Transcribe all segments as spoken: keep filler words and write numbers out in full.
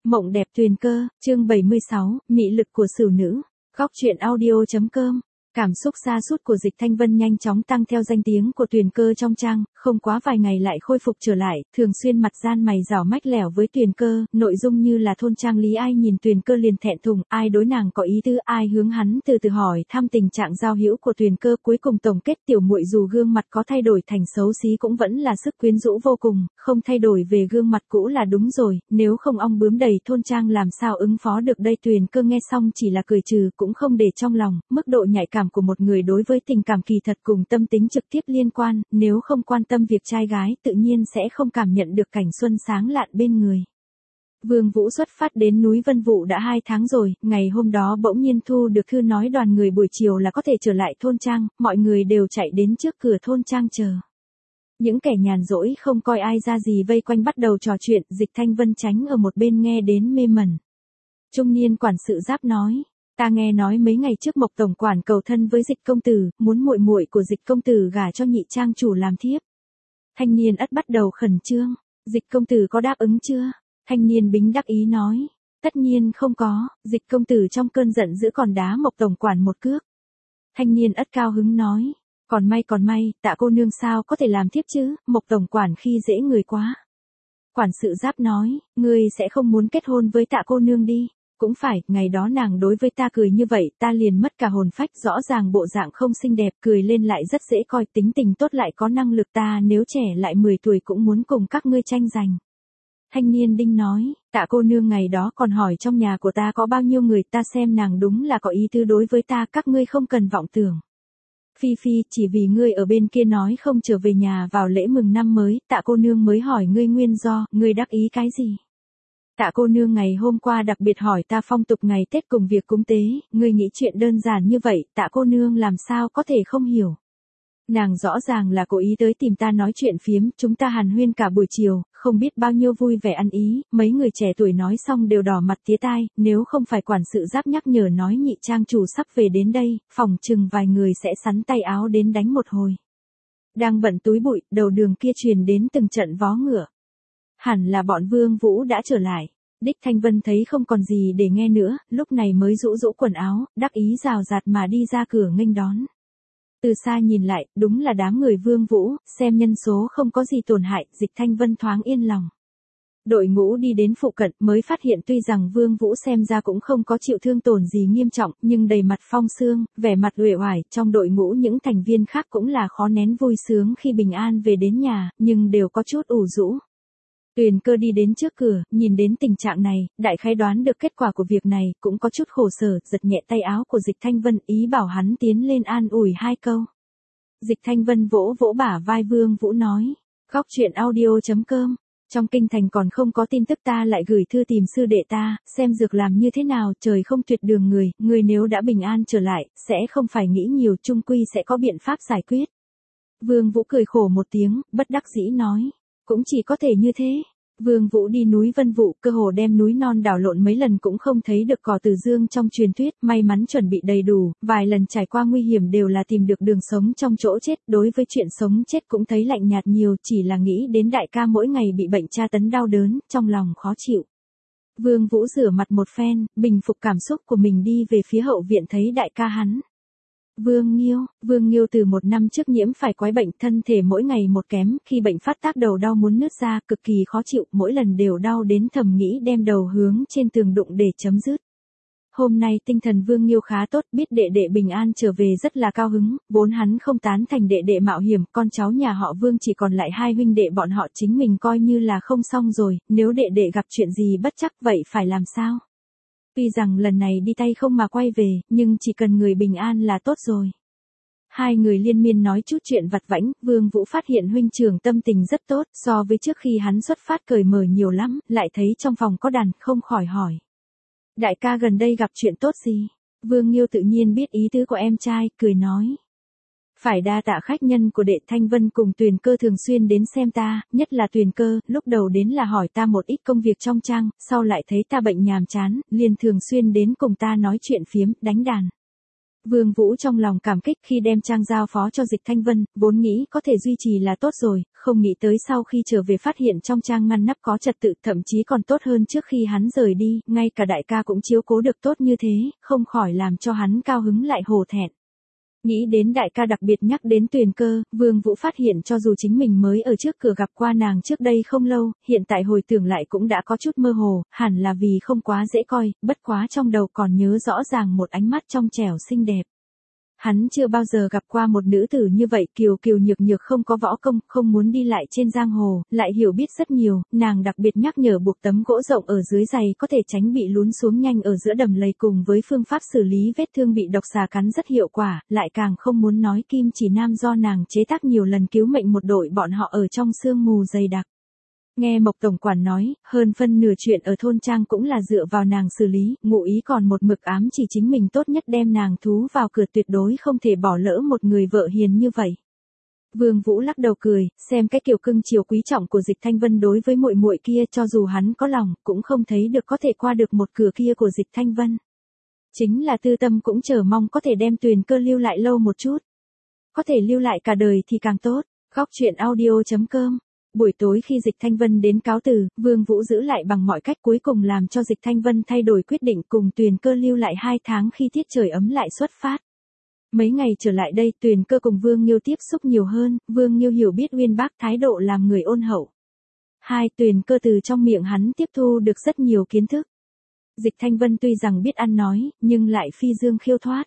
Mộng đẹp tuyền cơ, chương bảy mươi sáu, mị lực của sửu nữ. Góc truyện audio chấm com. Cảm xúc sa sút của Dịch Thanh Vân nhanh chóng tăng theo danh tiếng của Tuyền Cơ trong trang, không quá vài ngày lại khôi phục trở lại, thường xuyên mặt gian mày rảo mách lẻo với Tuyền Cơ, nội dung như là thôn trang Lý ai nhìn Tuyền Cơ liền thẹn thùng, ai đối nàng có ý tứ, ai hướng hắn từ từ hỏi thăm tình trạng giao hữu của Tuyền Cơ, cuối cùng tổng kết tiểu muội dù gương mặt có thay đổi thành xấu xí cũng vẫn là sức quyến rũ vô cùng, không thay đổi về gương mặt cũ là đúng rồi, nếu không ong bướm đầy thôn trang làm sao ứng phó được đây. Tuyền Cơ nghe xong chỉ là cười trừ, cũng không để trong lòng, mức độ nhạy cảm của một người đối với tình cảm kỳ thật cùng tâm tính trực tiếp liên quan, nếu không quan tâm việc trai gái tự nhiên sẽ không cảm nhận được cảnh xuân sáng lạn bên người. Vương Vũ xuất phát đến núi Vân Vũ đã hai tháng rồi, ngày hôm đó bỗng nhiên thu được thư nói đoàn người buổi chiều là có thể trở lại thôn trang, mọi người đều chạy đến trước cửa thôn trang chờ. Những kẻ nhàn rỗi không coi ai ra gì vây quanh bắt đầu trò chuyện, Dịch Thanh Vân tránh ở một bên nghe đến mê mẩn. Trung niên quản sự Giáp nói: Ta nghe nói mấy ngày trước Mộc tổng quản cầu thân với Dịch công tử, muốn muội muội của Dịch công tử gả cho nhị trang chủ làm thiếp. Thanh niên ất bắt đầu khẩn trương, Dịch công tử có đáp ứng chưa? Thanh niên bính đắc ý nói: Tất nhiên không có. Dịch công tử trong cơn giận dữ còn đá Mộc tổng quản một cước. Thanh niên ất cao hứng nói: Còn may còn may, Tạ cô nương sao có thể làm thiếp chứ, Mộc tổng quản khi dễ người quá. Quản sự Giáp nói: Ngươi sẽ không muốn kết hôn với Tạ cô nương đi. Cũng phải, ngày đó nàng đối với ta cười như vậy, ta liền mất cả hồn phách, rõ ràng bộ dạng không xinh đẹp, cười lên lại rất dễ coi, tính tình tốt lại có năng lực, ta nếu trẻ lại mười tuổi cũng muốn cùng các ngươi tranh giành. Thanh niên đinh nói: Tạ cô nương ngày đó còn hỏi trong nhà của ta có bao nhiêu người, ta xem nàng đúng là có ý tứ đối với ta, các ngươi không cần vọng tưởng. Phi Phi, chỉ vì ngươi ở bên kia nói không trở về nhà vào lễ mừng năm mới, Tạ cô nương mới hỏi ngươi nguyên do, ngươi đắc ý cái gì? Tạ cô nương ngày hôm qua đặc biệt hỏi ta phong tục ngày Tết cùng việc cúng tế, ngươi nghĩ chuyện đơn giản như vậy, Tạ cô nương làm sao có thể không hiểu. Nàng rõ ràng là cố ý tới tìm ta nói chuyện phiếm, chúng ta hàn huyên cả buổi chiều, không biết bao nhiêu vui vẻ ăn ý, mấy người trẻ tuổi nói xong đều đỏ mặt tía tai, nếu không phải quản sự Giáp nhắc nhở nói nhị trang chủ sắp về đến đây, phòng chừng vài người sẽ sắn tay áo đến đánh một hồi. Đang bận túi bụi, đầu đường kia truyền đến từng trận vó ngựa. Hẳn là bọn Vương Vũ đã trở lại. Đích Thanh Vân thấy không còn gì để nghe nữa, lúc này mới rũ rũ quần áo, đắc ý rào rạt mà đi ra cửa nghênh đón. Từ xa nhìn lại, đúng là đám người Vương Vũ, xem nhân số không có gì tổn hại, Dịch Thanh Vân thoáng yên lòng. Đội ngũ đi đến phụ cận mới phát hiện tuy rằng Vương Vũ xem ra cũng không có chịu thương tổn gì nghiêm trọng, nhưng đầy mặt phong sương, vẻ mặt uể oải, trong đội ngũ những thành viên khác cũng là khó nén vui sướng khi bình an về đến nhà, nhưng đều có chút ủ rũ. Tuyền Cơ đi đến trước cửa, nhìn đến tình trạng này, đại khái đoán được kết quả của việc này, cũng có chút khổ sở, giật nhẹ tay áo của Dịch Thanh Vân, ý bảo hắn tiến lên an ủi hai câu. Dịch Thanh Vân vỗ vỗ bả vai Vương Vũ nói: Góc truyện audio chấm com. Trong kinh thành còn không có tin tức, ta lại gửi thư tìm sư đệ ta, xem dược làm như thế nào, trời không tuyệt đường người, người nếu đã bình an trở lại, sẽ không phải nghĩ nhiều, chung quy sẽ có biện pháp giải quyết. Vương Vũ cười khổ một tiếng, bất đắc dĩ nói: Cũng chỉ có thể như thế. Vương Vũ đi núi Vân Vũ, cơ hồ đem núi non đảo lộn mấy lần cũng không thấy được cỏ từ dương trong truyền thuyết, may mắn chuẩn bị đầy đủ, vài lần trải qua nguy hiểm đều là tìm được đường sống trong chỗ chết, đối với chuyện sống chết cũng thấy lạnh nhạt nhiều, chỉ là nghĩ đến đại ca mỗi ngày bị bệnh tra tấn đau đớn, trong lòng khó chịu. Vương Vũ rửa mặt một phen, bình phục cảm xúc của mình đi về phía hậu viện thấy đại ca hắn. Vương Nghiêu, Vương Nghiêu từ một năm trước nhiễm phải quái bệnh, thân thể mỗi ngày một kém, khi bệnh phát tác đầu đau muốn nứt ra, cực kỳ khó chịu, mỗi lần đều đau đến thầm nghĩ đem đầu hướng trên tường đụng để chấm dứt. Hôm nay tinh thần Vương Nghiêu khá tốt, biết đệ đệ bình an trở về rất là cao hứng, vốn hắn không tán thành đệ đệ mạo hiểm, con cháu nhà họ Vương chỉ còn lại hai huynh đệ bọn họ chính mình coi như là không xong rồi, nếu đệ đệ gặp chuyện gì bất chắc vậy phải làm sao? Tuy rằng lần này đi tay không mà quay về, nhưng chỉ cần người bình an là tốt rồi. Hai người liên miên nói chút chuyện vặt vãnh, Vương Vũ phát hiện huynh trưởng tâm tình rất tốt, so với trước khi hắn xuất phát cởi mở nhiều lắm, lại thấy trong phòng có đàn, không khỏi hỏi. Đại ca gần đây gặp chuyện tốt gì? Vương Nghiêu tự nhiên biết ý tứ của em trai, cười nói. Phải đa tạ khách nhân của đệ Thanh Vân cùng Tuyền Cơ thường xuyên đến xem ta, nhất là Tuyền Cơ, lúc đầu đến là hỏi ta một ít công việc trong trang, sau lại thấy ta bệnh nhàm chán, liền thường xuyên đến cùng ta nói chuyện phiếm, đánh đàn. Vương Vũ trong lòng cảm kích khi đem trang giao phó cho Dịch Thanh Vân, vốn nghĩ có thể duy trì là tốt rồi, không nghĩ tới sau khi trở về phát hiện trong trang ngăn nắp có trật tự, thậm chí còn tốt hơn trước khi hắn rời đi, ngay cả đại ca cũng chiếu cố được tốt như thế, không khỏi làm cho hắn cao hứng lại hổ thẹn. Nghĩ đến đại ca đặc biệt nhắc đến Tuyền Cơ, Vương Vũ phát hiện cho dù chính mình mới ở trước cửa gặp qua nàng trước đây không lâu, hiện tại hồi tưởng lại cũng đã có chút mơ hồ, hẳn là vì không quá dễ coi, bất quá trong đầu còn nhớ rõ ràng một ánh mắt trong trẻo xinh đẹp. Hắn chưa bao giờ gặp qua một nữ tử như vậy, kiều kiều nhược nhược, không có võ công, không muốn đi lại trên giang hồ, lại hiểu biết rất nhiều, nàng đặc biệt nhắc nhở buộc tấm gỗ rộng ở dưới giày có thể tránh bị lún xuống nhanh ở giữa đầm lầy, cùng với phương pháp xử lý vết thương bị độc xà cắn rất hiệu quả, lại càng không muốn nói kim chỉ nam do nàng chế tác nhiều lần cứu mệnh một đội bọn họ ở trong sương mù dày đặc. Nghe Mộc tổng quản nói, hơn phân nửa chuyện ở thôn trang cũng là dựa vào nàng xử lý, ngụ ý còn một mực ám chỉ chính mình tốt nhất đem nàng thú vào cửa, tuyệt đối không thể bỏ lỡ một người vợ hiền như vậy. Vương Vũ lắc đầu cười, xem cái kiểu cưng chiều quý trọng của Dịch Thanh Vân đối với muội muội kia, cho dù hắn có lòng, cũng không thấy được có thể qua được một cửa kia của Dịch Thanh Vân. Chính là tư tâm cũng chờ mong có thể đem Tuyền Cơ lưu lại lâu một chút. Có thể lưu lại cả đời thì càng tốt. Góc truyện audio chấm com. Buổi tối khi Dịch Thanh Vân đến cáo từ, Vương Vũ giữ lại bằng mọi cách, cuối cùng làm cho Dịch Thanh Vân thay đổi quyết định, cùng Tuyền Cơ lưu lại hai tháng, khi tiết trời ấm lại xuất phát. Mấy ngày trở lại đây, Tuyền Cơ cùng Vương Nghiêu tiếp xúc nhiều hơn, Vương Nghiêu hiểu biết uyên bác, thái độ làm người ôn hậu. Hai, Tuyền Cơ từ trong miệng hắn tiếp thu được rất nhiều kiến thức. Dịch Thanh Vân tuy rằng biết ăn nói, nhưng lại phi dương khiêu thoát.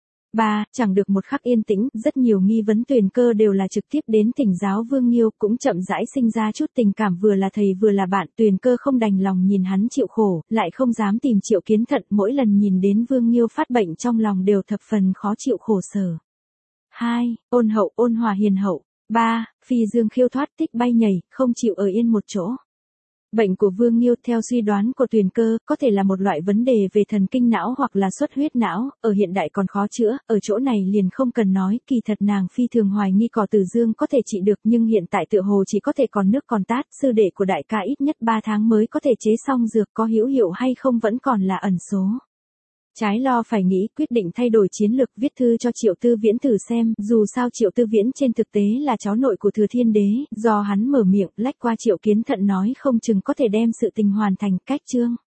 Ba, chẳng được một khắc yên tĩnh, rất nhiều nghi vấn Tuyền Cơ đều là trực tiếp đến thỉnh giáo Vương Nghiêu, cũng chậm rãi sinh ra chút tình cảm, vừa là thầy vừa là bạn. Tuyền Cơ không đành lòng nhìn hắn chịu khổ, lại không dám tìm Triệu Kiến Thận, mỗi lần nhìn đến Vương Nghiêu phát bệnh trong lòng đều thập phần khó chịu khổ sở. Hai, ôn hậu, ôn hòa hiền hậu. Ba, phi dương khiêu thoát, thích bay nhảy, không chịu ở yên một chỗ. Bệnh của Vương Nghiêu theo suy đoán của Tuyền Cơ, có thể là một loại vấn đề về thần kinh não hoặc là xuất huyết não, ở hiện đại còn khó chữa, ở chỗ này liền không cần nói, kỳ thật nàng phi thường hoài nghi cỏ tử dương có thể trị được, nhưng hiện tại tựa hồ chỉ có thể còn nước còn tát, sư đệ của đại ca ít nhất ba tháng mới có thể chế xong dược, có hữu hiệu hay không vẫn còn là ẩn số. Trái lo phải nghĩ, quyết định thay đổi chiến lược, viết thư cho Triệu Tư Viễn thử xem, dù sao Triệu Tư Viễn trên thực tế là cháu nội của Thừa Thiên Đế, do hắn mở miệng, lách qua Triệu Kiến Thận nói không chừng có thể đem sự tình hoàn thành. Cách chương